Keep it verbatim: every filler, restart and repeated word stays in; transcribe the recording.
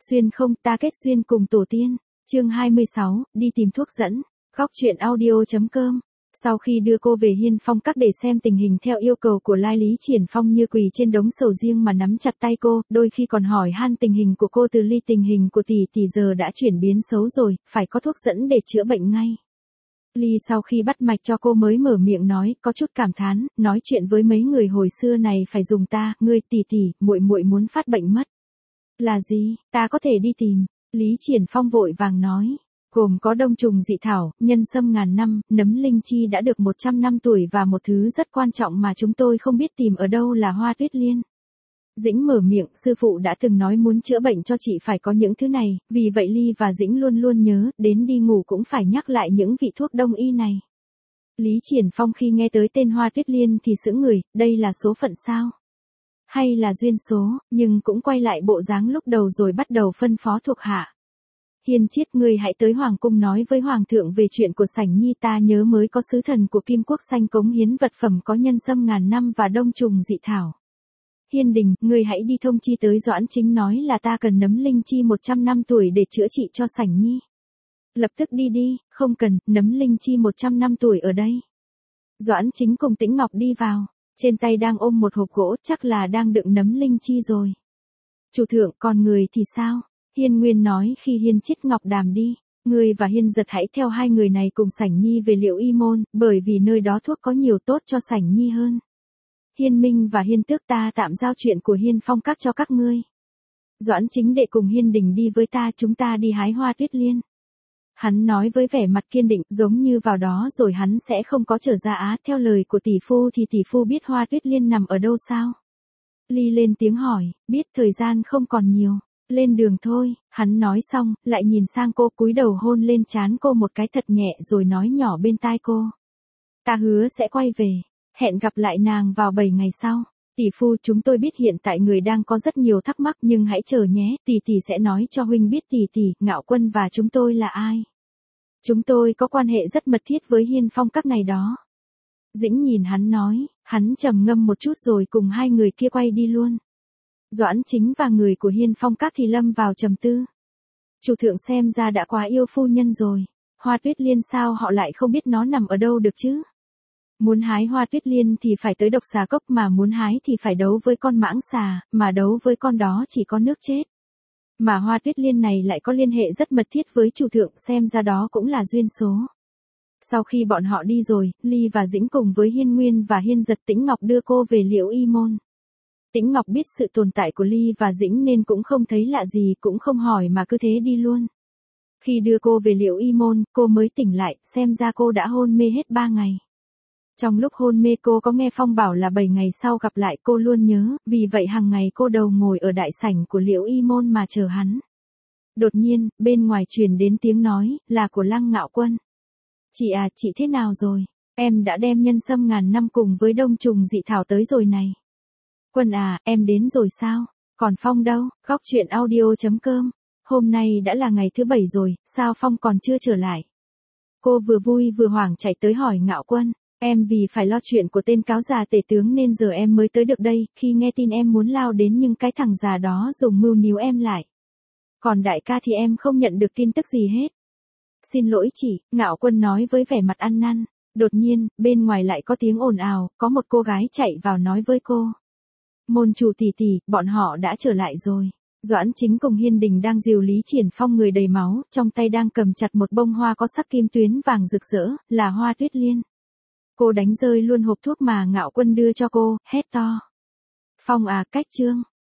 Xuyên không, ta kết duyên cùng tổ tiên. Chương hai mươi sáu, đi tìm thuốc dẫn. Góc truyện audio.com. Sau khi đưa cô về Hiên Phong Các để xem tình hình theo yêu cầu của Lai Lý Triển Phong như quỳ trên đống sầu riêng mà nắm chặt tay cô, đôi khi còn hỏi han tình hình của cô. Từ ly tình hình của tỷ tỷ giờ đã chuyển biến xấu rồi, phải có thuốc dẫn để chữa bệnh ngay. Ly sau khi bắt mạch cho cô mới mở miệng nói, có chút cảm thán, nói chuyện với mấy người hồi xưa này phải dùng ta, ngươi tỷ tỷ, muội muội muốn phát bệnh mất. Là gì, ta có thể đi tìm. Lý Triển Phong vội vàng nói. Gồm có đông trùng dị thảo, nhân sâm ngàn năm, nấm linh chi đã được một trăm năm tuổi và một thứ rất quan trọng mà chúng tôi không biết tìm ở đâu là hoa tuyết liên. Dĩnh mở miệng, sư phụ đã từng nói muốn chữa bệnh cho chị phải có những thứ này, vì vậy Ly và Dĩnh luôn luôn nhớ, đến đi ngủ cũng phải nhắc lại những vị thuốc đông y này. Lý Triển Phong khi nghe tới tên hoa tuyết liên thì sững người, đây là số phận sao? Hay là duyên số, nhưng cũng quay lại bộ dáng lúc đầu rồi bắt đầu phân phó thuộc hạ. Hiên Chiết, ngươi hãy tới Hoàng cung nói với Hoàng thượng về chuyện của Sảnh Nhi, ta nhớ mới có sứ thần của Kim Quốc Xanh cống hiến vật phẩm có nhân sâm ngàn năm và đông trùng dị thảo. Hiên Đình, ngươi hãy đi thông chi tới Doãn Chính nói là ta cần nấm linh chi một trăm năm tuổi để chữa trị cho Sảnh Nhi. Lập tức đi đi, không cần, nấm linh chi một trăm năm tuổi ở đây. Doãn Chính cùng Tĩnh Ngọc đi vào, trên tay đang ôm một hộp gỗ, chắc là đang đựng nấm linh chi rồi. Chủ thượng, còn người thì sao? Hiên Nguyên nói khi Hiên Chiết Ngọc Đàm đi, ngươi và Hiên Giật hãy theo hai người này cùng Sảnh Nhi về Liễu Y Môn, bởi vì nơi đó thuốc có nhiều tốt cho Sảnh Nhi hơn. Hiên Minh và Hiên Tước, ta tạm giao chuyện của Hiên Phong Các cho các ngươi. Doãn Chính đệ cùng Hiên Đình đi với ta, chúng ta đi hái hoa tuyết liên. Hắn nói với vẻ mặt kiên định, giống như vào đó rồi hắn sẽ không có trở ra á. Theo lời của tỷ phu thì tỷ phu biết hoa tuyết liên nằm ở đâu sao? Ly lên tiếng hỏi, biết, thời gian không còn nhiều. Lên đường thôi, hắn nói xong, lại nhìn sang cô, cúi đầu hôn lên trán cô một cái thật nhẹ rồi nói nhỏ bên tai cô. Ta hứa sẽ quay về, hẹn gặp lại nàng vào bảy ngày sau. Tỷ phu, chúng tôi biết hiện tại người đang có rất nhiều thắc mắc nhưng hãy chờ nhé, tỷ tỷ sẽ nói cho huynh biết tỷ tỷ, Ngạo Quân và chúng tôi là ai. Chúng tôi có quan hệ rất mật thiết với Hiên Phong Các này đó. Dĩnh nhìn hắn nói, hắn trầm ngâm một chút rồi cùng hai người kia quay đi luôn. Doãn Chính và người của Hiên Phong Các thì lâm vào trầm tư. Chủ thượng xem ra đã quá yêu phu nhân rồi. Hoa tuyết liên sao họ lại không biết nó nằm ở đâu được chứ? Muốn hái hoa tuyết liên thì phải tới Độc Xà Cốc, mà muốn hái thì phải đấu với con mãng xà, mà đấu với con đó chỉ có nước chết. Mà hoa tuyết liên này lại có liên hệ rất mật thiết với chủ thượng, xem ra đó cũng là duyên số. Sau khi bọn họ đi rồi, Ly và Dĩnh cùng với Hiên Nguyên và Hiên Giật, Tĩnh Ngọc đưa cô về Liễu Y Môn. Tĩnh Ngọc biết sự tồn tại của Ly và Dĩnh nên cũng không thấy lạ gì, cũng không hỏi mà cứ thế đi luôn. Khi đưa cô về Liễu Y Môn, cô mới tỉnh lại, xem ra cô đã hôn mê hết ba ngày. Trong lúc hôn mê cô có nghe Phong bảo là bảy ngày sau gặp lại, cô luôn nhớ, vì vậy hàng ngày cô đầu ngồi ở đại sảnh của Liễu Y Môn mà chờ hắn. Đột nhiên, bên ngoài truyền đến tiếng nói, là của Lăng Ngạo Quân. Chị à, chị thế nào rồi? Em đã đem nhân sâm ngàn năm cùng với đông trùng dị thảo tới rồi này. Quân à, em đến rồi sao? Còn Phong đâu? Góc truyện audio.com. Hôm nay đã là ngày thứ bảy rồi, sao Phong còn chưa trở lại? Cô vừa vui vừa hoảng chạy tới hỏi Ngạo Quân. Em vì phải lo chuyện của tên cáo già tể tướng nên giờ em mới tới được đây, khi nghe tin em muốn lao đến nhưng cái thằng già đó dùng mưu níu em lại. Còn đại ca thì em không nhận được tin tức gì hết. Xin lỗi chị, Ngạo Quân nói với vẻ mặt ăn năn. Đột nhiên, bên ngoài lại có tiếng ồn ào, có một cô gái chạy vào nói với cô. Môn chủ tỷ tỷ, bọn họ đã trở lại rồi. Doãn Chính cùng Hiên Đình đang dìu Lý Triển Phong người đầy máu, trong tay đang cầm chặt một bông hoa có sắc kim tuyến vàng rực rỡ, là hoa tuyết liên. Cô đánh rơi luôn hộp thuốc mà Ngạo Quân đưa cho cô, hét to. Phong à, cách chương.